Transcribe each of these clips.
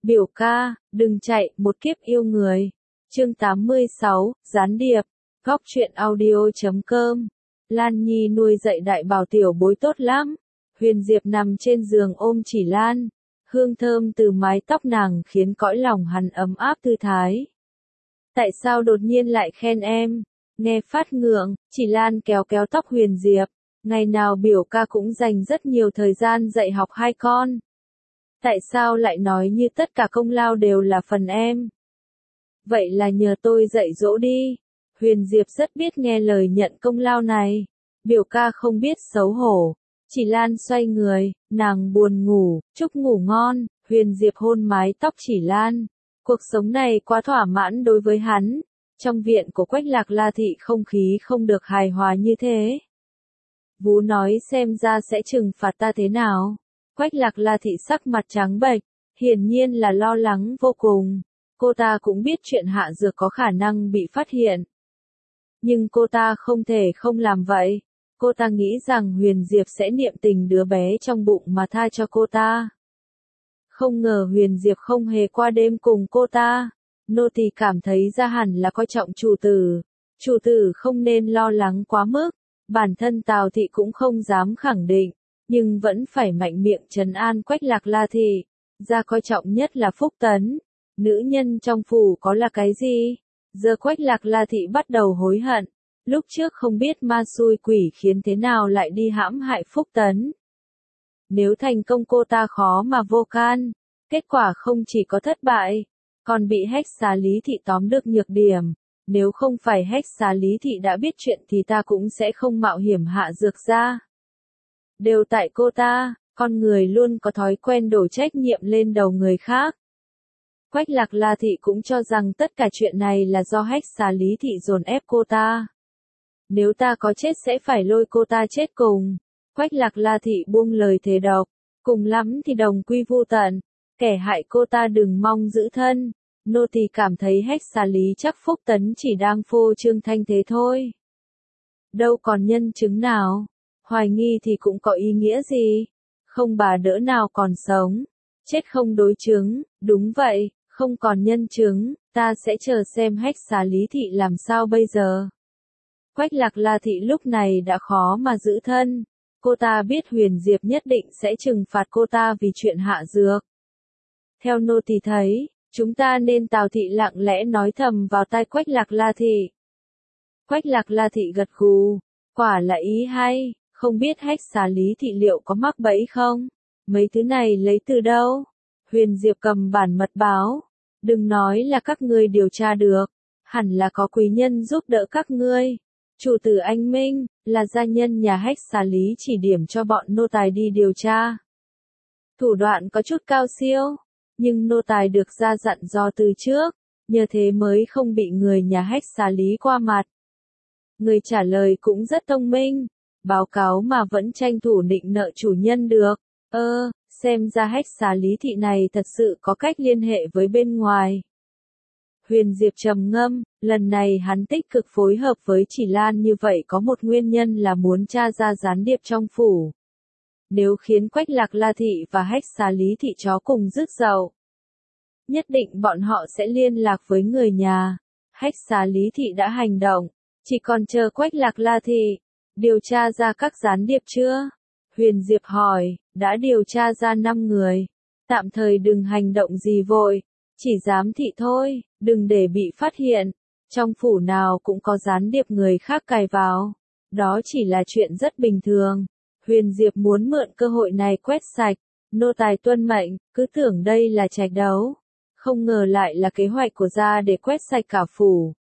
Biểu ca, đừng chạy, một kiếp yêu người. Chương 86, gián điệp. Góc truyện audio.com. Lan Nhi nuôi dạy đại bảo tiểu bối tốt lắm. Huyền Diệp nằm trên giường ôm Chỉ Lan. Hương thơm từ mái tóc nàng khiến cõi lòng hắn ấm áp thư thái. Tại sao đột nhiên lại khen em? Nghe phát ngượng, Chỉ Lan kéo kéo tóc Huyền Diệp. Ngày nào biểu ca cũng dành rất nhiều thời gian dạy học hai con. Tại sao lại nói như tất cả công lao đều là phần em? Vậy là nhờ tôi dạy dỗ đi. Huyền Diệp rất biết nghe lời nhận công lao này. Biểu ca không biết xấu hổ. Chỉ Lan xoay người, nàng buồn ngủ, chúc ngủ ngon. Huyền Diệp hôn mái tóc Chỉ Lan. Cuộc sống này quá thỏa mãn đối với hắn. Trong viện của Quách Lạc La Thị không khí không được hài hòa như thế. Vú nói xem ra sẽ trừng phạt ta thế nào. Quách Lạc La Thị sắc mặt trắng bệch, hiển nhiên là lo lắng vô cùng. Cô ta cũng biết chuyện hạ dược có khả năng bị phát hiện. Nhưng cô ta không thể không làm vậy. Cô ta nghĩ rằng Huyền Diệp sẽ niệm tình đứa bé trong bụng mà tha cho cô ta. Không ngờ Huyền Diệp không hề qua đêm cùng cô ta. Nô tỳ cảm thấy ra hẳn là coi trọng chủ tử. Chủ tử không nên lo lắng quá mức. Bản thân Tào Thị cũng không dám khẳng định. Nhưng vẫn phải mạnh miệng trấn an Quách Lạc La Thị. Gia coi trọng nhất là Phúc Tấn. Nữ nhân trong phủ có là cái gì? Giờ Quách Lạc La Thị bắt đầu hối hận. Lúc trước không biết ma xui quỷ khiến thế nào lại đi hãm hại Phúc Tấn. Nếu thành công cô ta khó mà vô can. Kết quả không chỉ có thất bại, còn bị Hách Xà Lý Thị tóm được nhược điểm. Nếu không phải Hách Xà Lý Thị đã biết chuyện thì ta cũng sẽ không mạo hiểm hạ dược ra. Đều tại cô ta, con người luôn có thói quen đổ trách nhiệm lên đầu người khác. Quách Lạc La Thị cũng cho rằng tất cả chuyện này là do Hách Xà Lý Thị dồn ép cô ta. Nếu ta có chết sẽ phải lôi cô ta chết cùng. Quách Lạc La Thị buông lời thề độc, cùng lắm thì đồng quy vu tận, kẻ hại cô ta đừng mong giữ thân. Nô tỳ cảm thấy Hách Xà Lý chắc Phúc Tấn chỉ đang phô trương thanh thế thôi. Đâu còn nhân chứng nào. Hoài nghi thì cũng có ý nghĩa gì? Không bà đỡ nào còn sống. Chết không đối chứng, đúng vậy, không còn nhân chứng, ta sẽ chờ xem Hách Xà Lý Thị làm sao bây giờ. Quách Lạc La Thị lúc này đã khó mà giữ thân. Cô ta biết Huyền Diệp nhất định sẽ trừng phạt cô ta vì chuyện hạ dược. Theo nô tỳ thấy, chúng ta nên Tào Thị lặng lẽ nói thầm vào tai Quách Lạc La Thị. Quách Lạc La Thị gật gù, quả là ý hay. Không biết Hách Xà Lý Thị liệu có mắc bẫy không? Mấy thứ này lấy từ đâu? Huyền Diệp cầm bản mật báo. Đừng nói là các ngươi điều tra được. Hẳn là có quý nhân giúp đỡ các ngươi. Chủ tử anh Minh, là gia nhân nhà Hách Xà Lý chỉ điểm cho bọn nô tài đi điều tra. Thủ đoạn có chút cao siêu. Nhưng nô tài được ra dặn dò từ trước. Nhờ thế mới không bị người nhà Hách Xà Lý qua mặt. Người trả lời cũng rất thông minh. Báo cáo mà vẫn tranh thủ định nợ chủ nhân được. Xem ra Hách Xà Lý Thị này thật sự có cách liên hệ với bên ngoài. Huyền Diệp trầm ngâm, lần này hắn tích cực phối hợp với Chỉ Lan như vậy có một nguyên nhân là muốn tra ra gián điệp trong phủ. Nếu khiến Quách Lạc La Thị và Hách Xà Lý Thị chó cùng rước dậu, nhất định bọn họ sẽ liên lạc với người nhà. Hách Xà Lý Thị đã hành động, chỉ còn chờ Quách Lạc La Thị. Điều tra ra các gián điệp chưa? Huyền Diệp hỏi, đã điều tra ra 5 người. Tạm thời đừng hành động gì vội, chỉ giám thị thôi, đừng để bị phát hiện. Trong phủ nào cũng có gián điệp người khác cài vào. Đó chỉ là chuyện rất bình thường. Huyền Diệp muốn mượn cơ hội này quét sạch. Nô tài tuân mệnh, cứ tưởng đây là trạch đấu. Không ngờ lại là kế hoạch của gia để quét sạch cả phủ.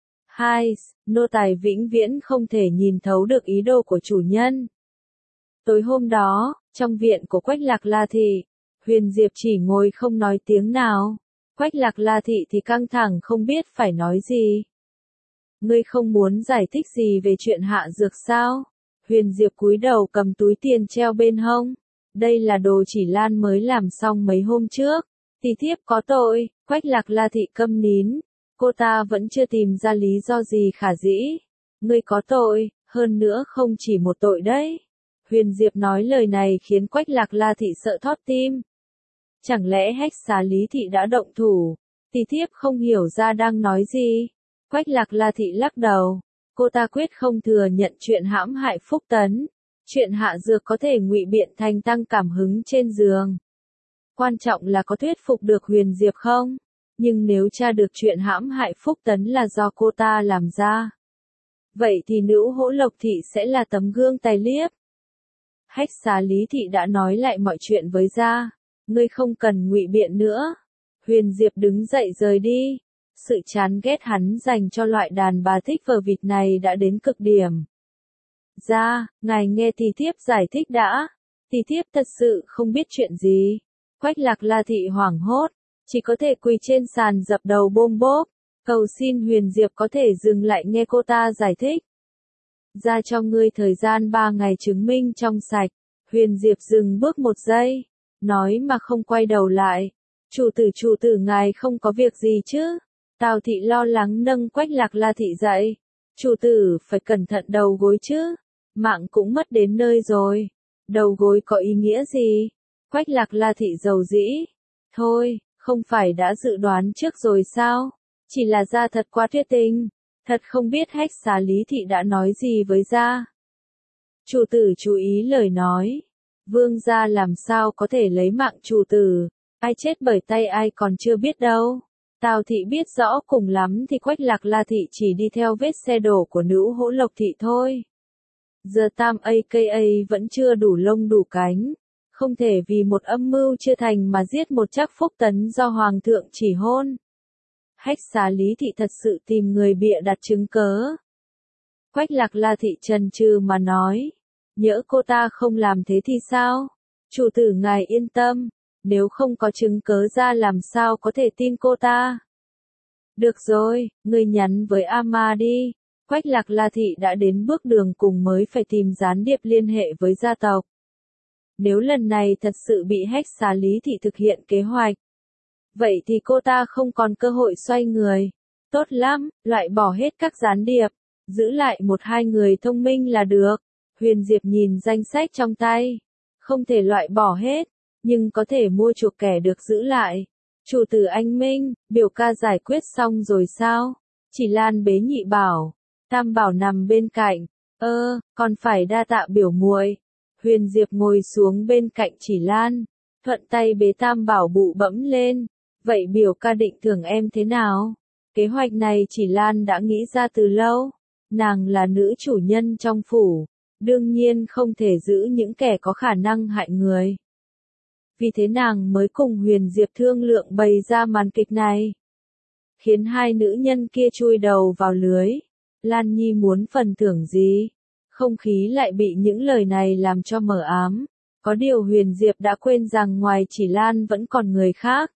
Nô tài vĩnh viễn không thể nhìn thấu được ý đồ của chủ nhân. Tối hôm đó, trong viện của Quách Lạc La Thị, Huyền Diệp chỉ ngồi không nói tiếng nào. Quách Lạc La Thị thì căng thẳng không biết phải nói gì. Ngươi không muốn giải thích gì về chuyện hạ dược sao? Huyền Diệp cúi đầu cầm túi tiền treo bên hông. Đây là đồ Chỉ Lan mới làm xong mấy hôm trước. Thì thiếp có tội. Quách Lạc La Thị câm nín. Cô ta vẫn chưa tìm ra lý do gì khả dĩ. Ngươi có tội, hơn nữa không chỉ một tội đấy. Huyền Diệp nói lời này khiến Quách Lạc La Thị sợ thót tim. Chẳng lẽ Hách Xà Lý Thị đã động thủ? Tỷ thiếp không hiểu ra đang nói gì. Quách Lạc La Thị lắc đầu. Cô ta quyết không thừa nhận chuyện hãm hại Phúc Tấn. Chuyện hạ dược có thể ngụy biện thành tăng cảm hứng trên giường. Quan trọng là có thuyết phục được Huyền Diệp không? Nhưng nếu tra được chuyện hãm hại Phúc Tấn là do cô ta làm ra, vậy thì nữ Hỗ Lộc Thị sẽ là tấm gương tài liếp. Hách Xà Lý Thị đã nói lại mọi chuyện với gia. Ngươi không cần ngụy biện nữa. Huyền Diệp đứng dậy rời đi. Sự chán ghét hắn dành cho loại đàn bà thích vờ vịt này đã đến cực điểm. Gia, ngài nghe tỷ thiếp giải thích đã. Tỷ thiếp thật sự không biết chuyện gì. Quách Lạc La Thị hoảng hốt, chỉ có thể quỳ trên sàn dập đầu bôm bốp, cầu xin Huyền Diệp có thể dừng lại nghe cô ta giải thích. Ra cho ngươi thời gian 3 ngày chứng minh trong sạch. Huyền Diệp dừng bước 1 giây, nói mà không quay đầu lại. Chủ tử ngài không có việc gì chứ? Tào Thị lo lắng nâng Quách Lạc La Thị dậy. Chủ tử phải cẩn thận đầu gối chứ. Mạng cũng mất đến nơi rồi. Đầu gối có ý nghĩa gì? Quách Lạc La Thị dầu dĩ. Thôi, không phải đã dự đoán trước rồi sao? Chỉ là gia thật quá tuyệt tình. Thật không biết Hách Xà Lý Thị đã nói gì với gia. Chủ tử chú ý lời nói. Vương gia làm sao có thể lấy mạng chủ tử. Ai chết bởi tay ai còn chưa biết đâu. Tào Thị biết rõ, cùng lắm thì Quách Lạc La Thị chỉ đi theo vết xe đổ của nữ Hỗ Lộc Thị thôi. Giờ Tam aka vẫn chưa đủ lông đủ cánh. Không thể vì một âm mưu chưa thành mà giết một Trác Phúc Tấn do Hoàng thượng chỉ hôn. Hách Xà Lý Thị thật sự tìm người bịa đặt chứng cớ. Quách Lạc La Thị chần chừ mà nói. Nhỡ cô ta không làm thế thì sao? Chủ tử ngài yên tâm. Nếu không có chứng cớ ra làm sao có thể tin cô ta? Được rồi, ngươi nhắn với Ama đi. Quách Lạc La Thị đã đến bước đường cùng mới phải tìm gián điệp liên hệ với gia tộc. Nếu lần này thật sự bị Hách Xà Lý Thị thực hiện kế hoạch, vậy thì cô ta không còn cơ hội xoay người. Tốt lắm, loại bỏ hết các gián điệp, giữ lại 1-2 người thông minh là được. Huyền Diệp nhìn danh sách trong tay. Không thể loại bỏ hết, nhưng có thể mua chuộc kẻ được giữ lại. Chủ tử anh Minh, biểu ca giải quyết xong rồi sao? Chỉ Lan bế Nhị Bảo. Tam Bảo nằm bên cạnh. Còn phải đa tạ biểu muội. Huyền Diệp ngồi xuống bên cạnh Chỉ Lan, thuận tay bế Tam Bảo bụ bẫm lên. Vậy biểu ca định thưởng em thế nào? Kế hoạch này Chỉ Lan đã nghĩ ra từ lâu. Nàng là nữ chủ nhân trong phủ, đương nhiên không thể giữ những kẻ có khả năng hại người. Vì thế nàng mới cùng Huyền Diệp thương lượng bày ra màn kịch này, khiến hai nữ nhân kia chui đầu vào lưới. Lan Nhi muốn phần thưởng gì? Không khí lại bị những lời này làm cho mờ ám. Có điều Huyền Diệp đã quên rằng ngoài Chỉ Lan vẫn còn người khác.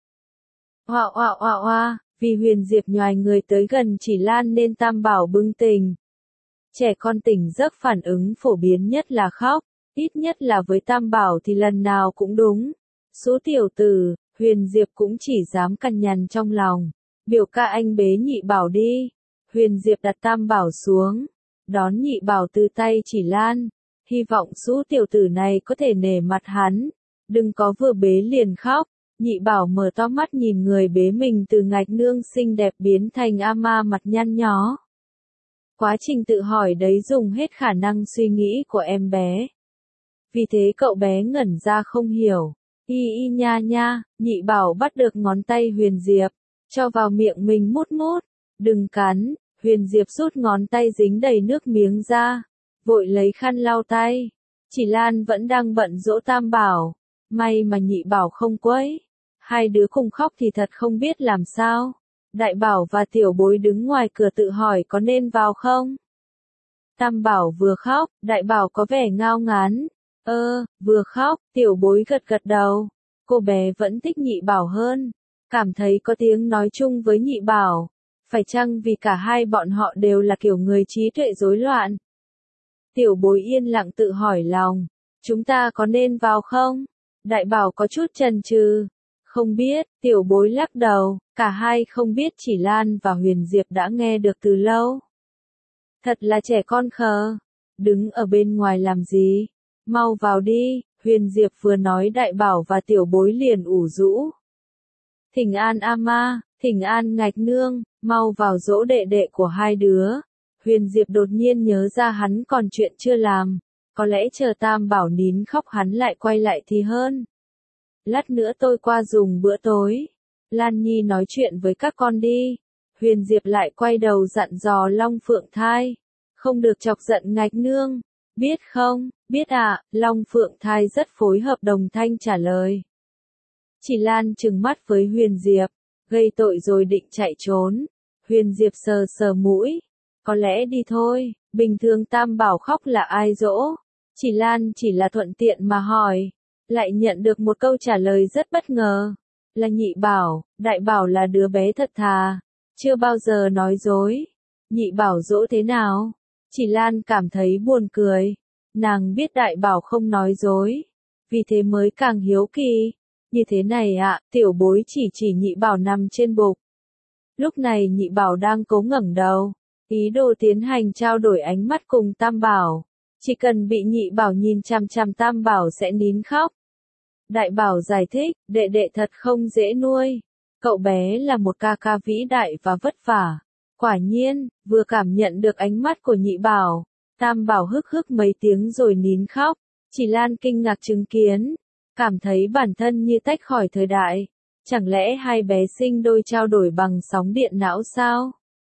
Vì Huyền Diệp nhoài người tới gần Chỉ Lan nên Tam Bảo bừng tỉnh. Trẻ con tỉnh giấc phản ứng phổ biến nhất là khóc, ít nhất là với Tam Bảo thì lần nào cũng đúng. Số tiểu tử, Huyền Diệp cũng chỉ dám cằn nhằn trong lòng. Biểu ca anh bế Nhị Bảo đi. Huyền Diệp đặt Tam Bảo xuống, đón Nhị Bảo từ tay Chỉ Lan, hy vọng số tiểu tử này có thể nể mặt hắn, đừng có vừa bế liền khóc. Nhị Bảo mở to mắt nhìn người bế mình từ ngạch nương xinh đẹp biến thành Ama mặt nhăn nhó. Quá trình tự hỏi đấy dùng hết khả năng suy nghĩ của em bé. Vì thế cậu bé ngẩn ra không hiểu. Nha, Nhị Bảo bắt được ngón tay Huyền Diệp, cho vào miệng mình mút mút. Đừng cắn. Huyền Diệp rút ngón tay dính đầy nước miếng ra, vội lấy khăn lau tay. Chỉ Lan vẫn đang bận dỗ Tam Bảo, may mà Nhị Bảo không quấy. Hai đứa cùng khóc thì thật không biết làm sao. Đại Bảo và Tiểu Bối đứng ngoài cửa tự hỏi có nên vào không. Tam Bảo vừa khóc, Đại Bảo có vẻ ngao ngán. Vừa khóc, Tiểu Bối gật gật đầu. Cô bé vẫn thích Nhị Bảo hơn, cảm thấy có tiếng nói chung với Nhị Bảo. Phải chăng vì cả hai bọn họ đều là kiểu người trí tuệ rối loạn? Tiểu Bối yên lặng tự hỏi lòng, chúng ta có nên vào không? Đại Bảo có chút chần chừ. Không biết, Tiểu Bối lắc đầu, cả hai không biết Chỉ Lan và Huyền Diệp đã nghe được từ lâu. Thật là trẻ con khờ, đứng ở bên ngoài làm gì? Mau vào đi. Huyền Diệp vừa nói đại bảo và tiểu bối liền ủ rũ. Thỉnh an ama, thỉnh an ngạch nương, mau vào dỗ đệ đệ của hai đứa. Huyền Diệp đột nhiên nhớ ra hắn còn chuyện chưa làm, có lẽ chờ Tam Bảo nín khóc hắn lại quay lại thì hơn. Lát nữa tôi qua dùng bữa tối. Lan Nhi nói chuyện với các con đi. Huyền Diệp lại quay đầu dặn dò Long Phượng Thai. Không được chọc giận ngạch nương. Biết không, biết ạ, Long Phượng Thai rất phối hợp đồng thanh trả lời. Chỉ Lan trừng mắt với Huyền Diệp, gây tội rồi định chạy trốn. Huyền Diệp sờ sờ mũi. Có lẽ đi thôi, bình thường Tam Bảo khóc là ai dỗ. Chỉ Lan chỉ là thuận tiện mà hỏi. Lại nhận được một câu trả lời rất bất ngờ. Là Nhị Bảo, Đại Bảo là đứa bé thật thà. Chưa bao giờ nói dối. Nhị Bảo dỗ thế nào? Chỉ Lan cảm thấy buồn cười. Nàng biết Đại Bảo không nói dối. Vì thế mới càng hiếu kỳ. Như thế này ạ, tiểu bối chỉ Nhị Bảo nằm trên bục. Lúc này Nhị Bảo đang cố ngẩng đầu. Ý đồ tiến hành trao đổi ánh mắt cùng Tam Bảo. Chỉ cần bị Nhị Bảo nhìn chằm chằm Tam Bảo sẽ nín khóc. Đại Bảo giải thích, đệ đệ thật không dễ nuôi. Cậu bé là một ca ca vĩ đại và vất vả. Quả nhiên, vừa cảm nhận được ánh mắt của Nhị Bảo, Tam Bảo hức hức mấy tiếng rồi nín khóc. Chỉ Lan kinh ngạc chứng kiến, cảm thấy bản thân như tách khỏi thời đại. Chẳng lẽ hai bé sinh đôi trao đổi bằng sóng điện não sao?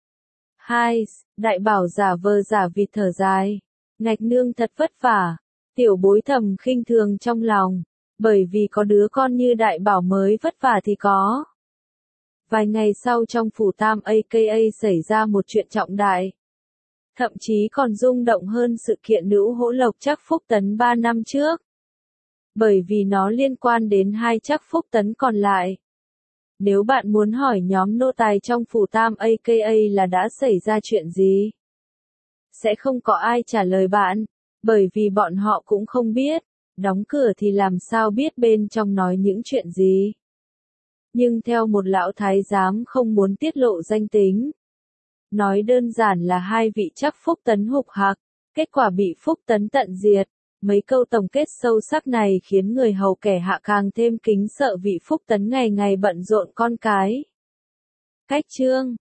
Hai, Đại Bảo giả vờ giả vịt thở dài. Ngạch nương thật vất vả. Tiểu bối thầm khinh thường trong lòng. Bởi vì có đứa con như Đại Bảo mới vất vả thì có. Vài ngày sau trong phủ Tam aka xảy ra một chuyện trọng đại. Thậm chí còn rung động hơn sự kiện nữ hỗ lộc Trắc Phúc Tấn 3 năm trước. Bởi vì nó liên quan đến hai Trắc Phúc Tấn còn lại. Nếu bạn muốn hỏi nhóm nô tài trong phủ Tam aka là đã xảy ra chuyện gì? Sẽ không có ai trả lời bạn, bởi vì bọn họ cũng không biết. Đóng cửa thì làm sao biết bên trong nói những chuyện gì. Nhưng theo một lão thái giám không muốn tiết lộ danh tính. Nói đơn giản là hai vị Trắc Phúc Tấn hục hạc, kết quả bị Phúc Tấn tận diệt. Mấy câu tổng kết sâu sắc này khiến người hầu kẻ hạ càng thêm kính sợ vị Phúc Tấn ngày ngày bận rộn con cái. Cách chương